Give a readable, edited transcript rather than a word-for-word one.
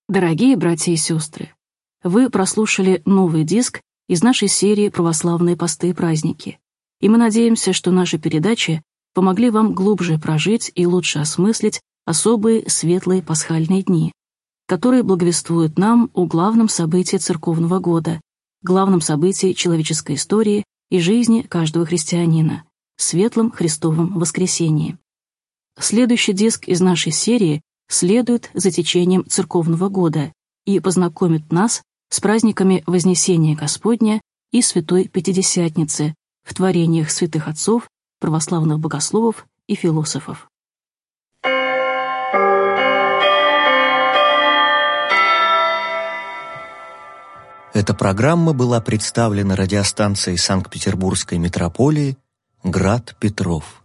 Дорогие братья и сестры, вы прослушали новый диск из нашей серии «Православные посты и праздники», и мы надеемся, что наши передачи помогли вам глубже прожить и лучше осмыслить особые светлые пасхальные дни, которые благовествуют нам о главном событии церковного года, главном событии человеческой истории и жизни каждого христианина — светлом Христовом воскресении. Следующий диск из нашей серии следует за течением церковного года и познакомит нас с праздниками Вознесения Господня и Святой Пятидесятницы в творениях святых отцов, православных богословов и философов. Эта программа была представлена радиостанцией Санкт-Петербургской митрополии «Град Петров».